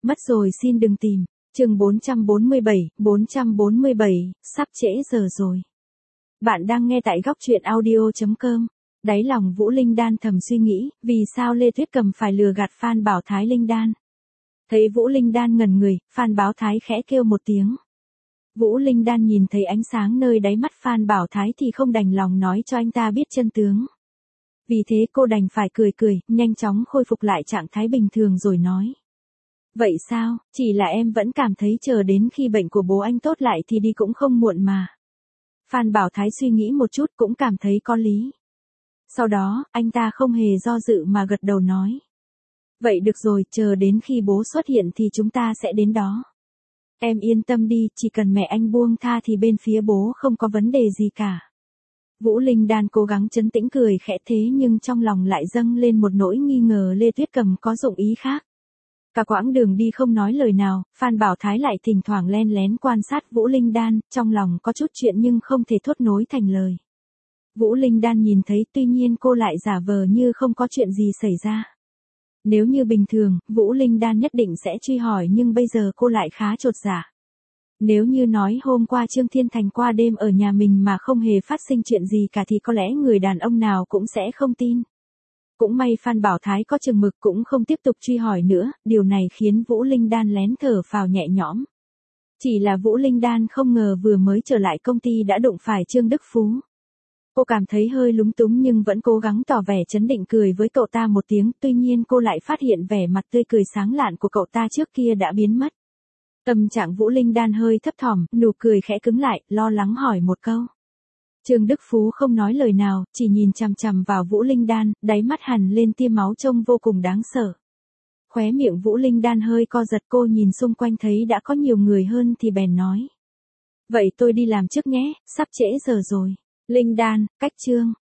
Mất rồi xin đừng tìm. Chương 447, sắp trễ giờ rồi. Bạn đang nghe tại góc truyện audio.com. Đáy lòng Vũ Linh Đan thầm suy nghĩ, vì sao Lê Tuyết Cầm phải lừa gạt Phan Bảo Thái Linh Đan. Thấy Vũ Linh Đan ngẩn người, Phan Bảo Thái khẽ kêu một tiếng. Vũ Linh Đan nhìn thấy ánh sáng nơi đáy mắt Phan Bảo Thái thì không đành lòng nói cho anh ta biết chân tướng. Vì thế cô đành phải cười, nhanh chóng khôi phục lại trạng thái bình thường rồi nói. Vậy sao, chỉ là em vẫn cảm thấy chờ đến khi bệnh của bố anh tốt lại thì đi cũng không muộn mà. Phan Bảo Thái suy nghĩ một chút cũng cảm thấy có lý. Sau đó, anh ta không hề do dự mà gật đầu nói. Vậy được rồi, chờ đến khi bố xuất hiện thì chúng ta sẽ đến đó. Em yên tâm đi, chỉ cần mẹ anh buông tha thì bên phía bố không có vấn đề gì cả. Vũ Linh Đan cố gắng trấn tĩnh cười khẽ thế nhưng trong lòng lại dâng lên một nỗi nghi ngờ Lê Tuyết Cầm có dụng ý khác. Cả quãng đường đi không nói lời nào, Phan Bảo Thái lại thỉnh thoảng len lén quan sát Vũ Linh Đan, trong lòng có chút chuyện nhưng không thể thốt nối thành lời. Vũ Linh Đan nhìn thấy tuy nhiên cô lại giả vờ như không có chuyện gì xảy ra. Nếu như bình thường, Vũ Linh Đan nhất định sẽ truy hỏi nhưng bây giờ cô lại khá chột dạ. Nếu như nói hôm qua Trương Thiên Thành qua đêm ở nhà mình mà không hề phát sinh chuyện gì cả thì có lẽ người đàn ông nào cũng sẽ không tin. Cũng may Phan Bảo Thái có chừng mực cũng không tiếp tục truy hỏi nữa, điều này khiến Vũ Linh Đan lén thở phào nhẹ nhõm. Chỉ là Vũ Linh Đan không ngờ vừa mới trở lại công ty đã đụng phải Trương Đức Phú. Cô cảm thấy hơi lúng túng nhưng vẫn cố gắng tỏ vẻ trấn định cười với cậu ta một tiếng, tuy nhiên cô lại phát hiện vẻ mặt tươi cười sáng lạn của cậu ta trước kia đã biến mất. Tâm trạng Vũ Linh Đan hơi thấp thỏm, nụ cười khẽ cứng lại, lo lắng hỏi một câu. Trương Đức Phú không nói lời nào, chỉ nhìn chằm chằm vào Vũ Linh Đan, đáy mắt hằn lên tia máu trông vô cùng đáng sợ. Khóe miệng Vũ Linh Đan hơi co giật, cô nhìn xung quanh thấy đã có nhiều người hơn thì bèn nói. Vậy tôi đi làm trước nhé, sắp trễ giờ rồi. Linh Đan, cách Trương